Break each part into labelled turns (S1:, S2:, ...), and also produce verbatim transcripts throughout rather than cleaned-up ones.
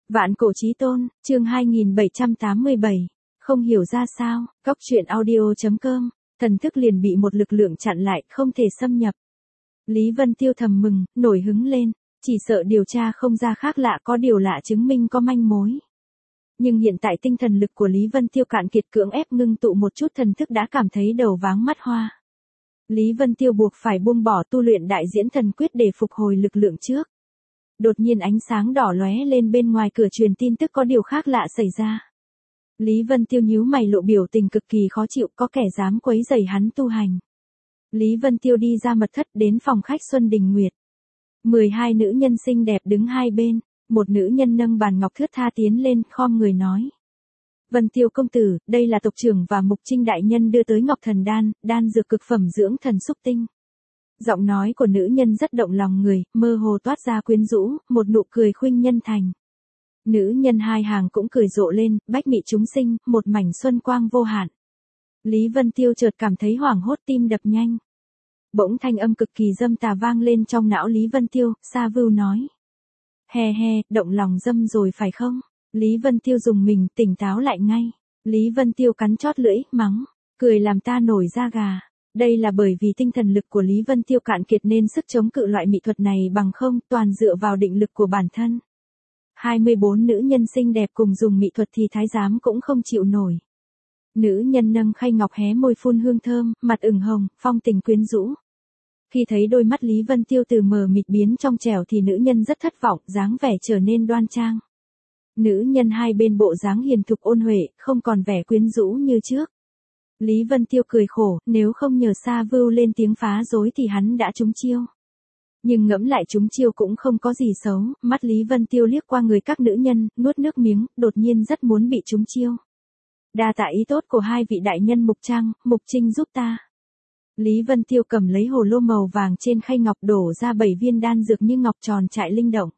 S1: Vạn cổ chí tôn, chương hai nghìn bảy trăm tám mươi bảy. Không hiểu ra sao, góc truyện audio chấm com, thần thức liền bị một lực lượng chặn lại, không thể xâm nhập. Lý Vân Tiêu thầm mừng, nổi hứng lên, chỉ sợ điều tra không ra khác lạ, có điều lạ chứng minh có manh mối. Nhưng hiện tại tinh thần lực của Lý Vân Tiêu cạn kiệt, cưỡng ép ngưng tụ một chút thần thức đã cảm thấy đầu váng mắt hoa. Lý Vân Tiêu buộc phải buông bỏ tu luyện đại diễn thần quyết để phục hồi lực lượng trước. Đột nhiên ánh sáng đỏ lóe lên bên ngoài cửa truyền tin tức có điều khác lạ xảy ra. Lý Vân Tiêu nhíu mày, lộ biểu tình cực kỳ khó chịu, có kẻ dám quấy rầy hắn tu hành. Lý Vân Tiêu đi ra mật thất đến phòng khách Xuân Đình Nguyệt. mười hai nữ nhân xinh đẹp đứng hai bên, một nữ nhân nâng bàn ngọc thướt tha tiến lên, khom người nói. Vân Tiêu công tử, đây là tộc trưởng và Mục Trinh đại nhân đưa tới Ngọc Thần Đan, đan dược cực phẩm dưỡng thần xúc tinh. Giọng nói của nữ nhân rất động lòng người, mơ hồ toát ra quyến rũ, một nụ cười khuynh nhân thành. Nữ nhân hai hàng cũng cười rộ lên, bách mị chúng sinh, một mảnh xuân quang vô hạn. Lý Vân Tiêu chợt cảm thấy hoảng hốt, tim đập nhanh. Bỗng thanh âm cực kỳ dâm tà vang lên trong não Lý Vân Tiêu, Sa Vưu nói. He he, động lòng dâm rồi phải không? Lý Vân Tiêu dùng mình, tỉnh táo lại ngay. Lý Vân Tiêu cắn chót lưỡi, mắng, cười làm ta nổi da gà. Đây là bởi vì tinh thần lực của Lý Vân Tiêu cạn kiệt nên sức chống cự loại mỹ thuật này bằng không, toàn dựa vào định lực của bản thân. hai mươi bốn nữ nhân xinh đẹp cùng dùng mỹ thuật thì thái giám cũng không chịu nổi. Nữ nhân nâng khay ngọc hé môi phun hương thơm, mặt ửng hồng, phong tình quyến rũ. Khi thấy đôi mắt Lý Vân Tiêu từ mờ mịt biến trong trẻo thì nữ nhân rất thất vọng, dáng vẻ trở nên đoan trang. Nữ nhân hai bên bộ dáng hiền thục ôn huệ, không còn vẻ quyến rũ như trước. Lý Vân Tiêu cười khổ, nếu không nhờ Sa Vưu lên tiếng phá rối thì hắn đã trúng chiêu. Nhưng ngẫm lại trúng chiêu cũng không có gì xấu, mắt Lý Vân Tiêu liếc qua người các nữ nhân, nuốt nước miếng, đột nhiên rất muốn bị trúng chiêu. Đa tạ ý tốt của hai vị đại nhân Mục Trang, Mục Trinh giúp ta. Lý Vân Tiêu cầm lấy hồ lô màu vàng trên khay ngọc, đổ ra bảy viên đan dược như ngọc tròn trại linh động.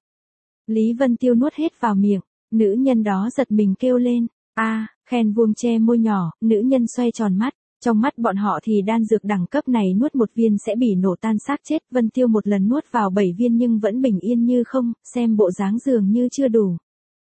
S1: Lý Vân Tiêu nuốt hết vào miệng, nữ nhân đó giật mình kêu lên, a, khen vuông che môi nhỏ, nữ nhân xoay tròn mắt, trong mắt bọn họ thì đan dược đẳng cấp này nuốt một viên sẽ bị nổ tan xác chết. Vân Tiêu một lần nuốt vào bảy viên nhưng vẫn bình yên như không, xem bộ dáng dường như chưa đủ.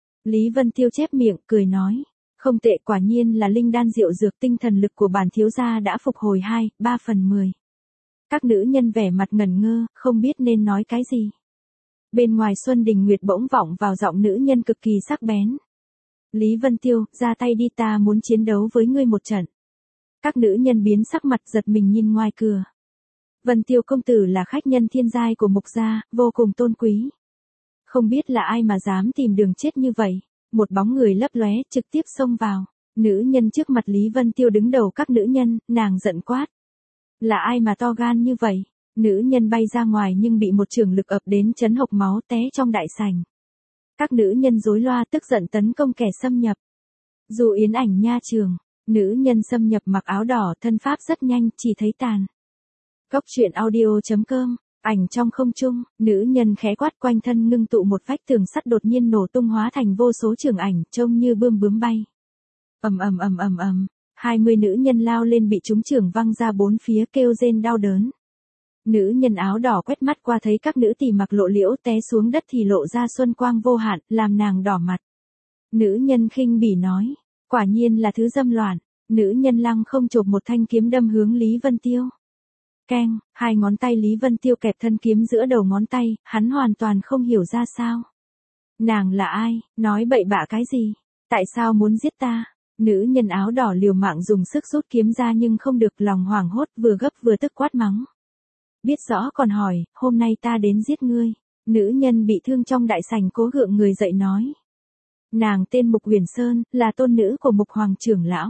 S1: Lý Vân Tiêu chép miệng, cười nói, không tệ, quả nhiên là linh đan diệu dược, tinh thần lực của bản thiếu gia đã phục hồi hai, ba phần mười. Các nữ nhân vẻ mặt ngẩn ngơ, không biết nên nói cái gì. Bên ngoài Xuân Đình Nguyệt bỗng vọng vào giọng nữ nhân cực kỳ sắc bén. Lý Vân Tiêu, ra tay đi, ta muốn chiến đấu với ngươi một trận. Các nữ nhân biến sắc mặt, giật mình nhìn ngoài cửa. Vân Tiêu công tử là khách nhân thiên giai của Mục gia, vô cùng tôn quý. Không biết là ai mà dám tìm đường chết như vậy. Một bóng người lấp lóe, trực tiếp xông vào. Nữ nhân trước mặt Lý Vân Tiêu đứng đầu các nữ nhân, nàng giận quát. Là ai mà to gan như vậy? Nữ nhân bay ra ngoài nhưng bị một chưởng lực ập đến chấn hộc máu té trong đại sảnh. Các nữ nhân rối loa tức giận tấn công kẻ xâm nhập. Dù yến ảnh nha trường, nữ nhân xâm nhập mặc áo đỏ, thân pháp rất nhanh, chỉ thấy tàn. Góc truyện audio chấm com, ảnh trong không trung, nữ nhân khẽ quát, quanh thân ngưng tụ một vách tường sắt đột nhiên nổ tung hóa thành vô số trường ảnh, trông như bươm bướm bay. Ầm ầm ầm ầm ầm, hai mươi nữ nhân lao lên bị trúng chưởng văng ra bốn phía, kêu rên đau đớn. Nữ nhân áo đỏ quét mắt qua thấy các nữ tỳ mặc lộ liễu té xuống đất thì lộ ra xuân quang vô hạn, làm nàng đỏ mặt. Nữ nhân khinh bỉ nói, quả nhiên là thứ dâm loạn. Nữ nhân lăng không chộp một thanh kiếm đâm hướng Lý Vân Tiêu. Keng, hai ngón tay Lý Vân Tiêu kẹp thân kiếm giữa đầu ngón tay, hắn hoàn toàn không hiểu ra sao. Nàng là ai, nói bậy bạ cái gì, tại sao muốn giết ta? Nữ nhân áo đỏ liều mạng dùng sức rút kiếm ra nhưng không được, lòng hoảng hốt, vừa gấp vừa tức quát mắng. Biết rõ còn hỏi, hôm nay ta đến giết ngươi. Nữ nhân bị thương trong đại sảnh cố gượng người dậy nói. Nàng tên Mục Huyền Sơn, là tôn nữ của Mục Hoàng trưởng lão.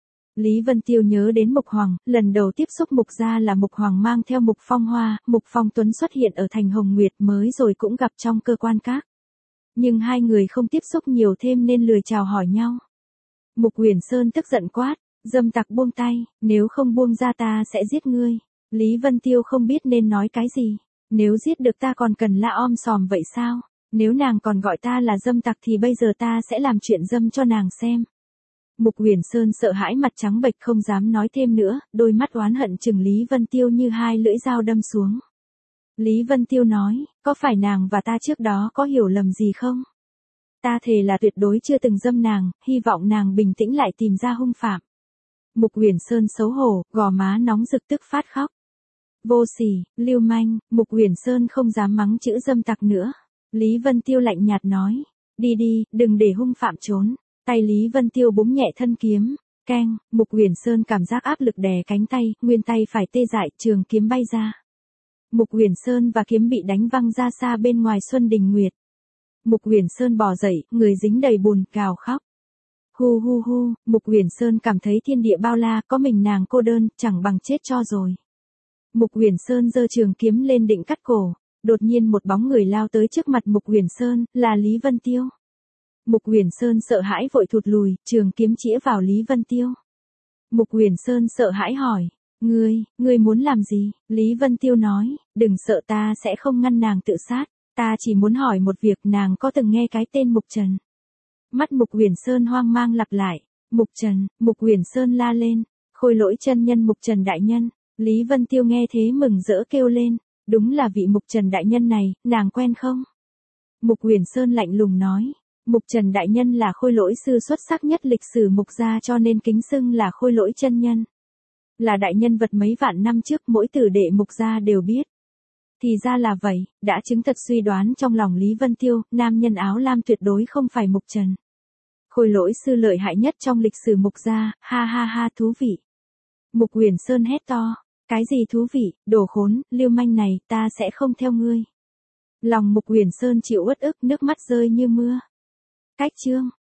S1: Lý Vân Tiêu nhớ đến Mục Hoàng, lần đầu tiếp xúc Mục gia là Mục Hoàng mang theo Mục Phong Hoa, Mục Phong Tuấn xuất hiện ở thành Hồng Nguyệt, mới rồi cũng gặp trong cơ quan các. Nhưng hai người không tiếp xúc nhiều thêm nên lười chào hỏi nhau. Mục Huyền Sơn tức giận quát, dâm tặc buông tay, nếu không buông ra ta sẽ giết ngươi. Lý Vân Tiêu không biết nên nói cái gì, nếu giết được ta còn cần la om sòm vậy sao? Nếu nàng còn gọi ta là dâm tặc thì bây giờ ta sẽ làm chuyện dâm cho nàng xem. Mục Huyền Sơn sợ hãi mặt trắng bệch không dám nói thêm nữa, đôi mắt oán hận chừng Lý Vân Tiêu như hai lưỡi dao đâm xuống. Lý Vân Tiêu nói, có phải nàng và ta trước đó có hiểu lầm gì không? Ta thề là tuyệt đối chưa từng dâm nàng, hy vọng nàng bình tĩnh lại tìm ra hung phạm. Mục Uyển Sơn xấu hổ, gò má nóng rực tức phát khóc. Vô sỉ, lưu manh, Mục Uyển Sơn không dám mắng chữ dâm tặc nữa. Lý Vân Tiêu lạnh nhạt nói, đi đi, đừng để hung phạm trốn. Tay Lý Vân Tiêu búng nhẹ thân kiếm, keng, Mục Uyển Sơn cảm giác áp lực đè cánh tay, nguyên tay phải tê dại, trường kiếm bay ra. Mục Uyển Sơn và kiếm bị đánh văng ra xa bên ngoài Xuân Đình Nguyệt. Mục Uyển Sơn bò dậy, người dính đầy bùn, gào khóc. Hu hu hu, Mục Uyển Sơn cảm thấy thiên địa bao la, có mình nàng cô đơn, chẳng bằng chết cho rồi. Mục Uyển Sơn giơ trường kiếm lên định cắt cổ, đột nhiên một bóng người lao tới trước mặt Mục Uyển Sơn, là Lý Vân Tiêu. Mục Uyển Sơn sợ hãi vội thụt lùi, trường kiếm chĩa vào Lý Vân Tiêu. Mục Uyển Sơn sợ hãi hỏi, ngươi, ngươi muốn làm gì? Lý Vân Tiêu nói, đừng sợ, ta sẽ không ngăn nàng tự sát, ta chỉ muốn hỏi một việc, nàng có từng nghe cái tên Mục Trần? Mắt Mục Uyển Sơn hoang mang lặp lại, Mục Trần. Mục Uyển Sơn la lên, Khôi Lỗi chân nhân Mục Trần đại nhân. Lý Vân Tiêu nghe thế mừng rỡ kêu lên, đúng là vị Mục Trần đại nhân này, nàng quen không? Mục Uyển Sơn lạnh lùng nói, Mục Trần đại nhân là khôi lỗi sư xuất sắc nhất lịch sử Mục gia, cho nên kính xưng là Khôi Lỗi chân nhân. Là đại nhân vật mấy vạn năm trước, mỗi tử đệ Mục gia đều biết. Thì ra là vậy, đã chứng thật suy đoán trong lòng Lý Vân Tiêu, nam nhân áo lam tuyệt đối không phải Mục Trần. Khôi lỗi sư lợi hại nhất trong lịch sử Mục gia, ha ha ha, thú vị. Mục Uyển Sơn hét to, cái gì thú vị, đồ khốn, lưu manh này, ta sẽ không theo ngươi. Lòng Mục Uyển Sơn chịu uất ức, nước mắt rơi như mưa. Cách chương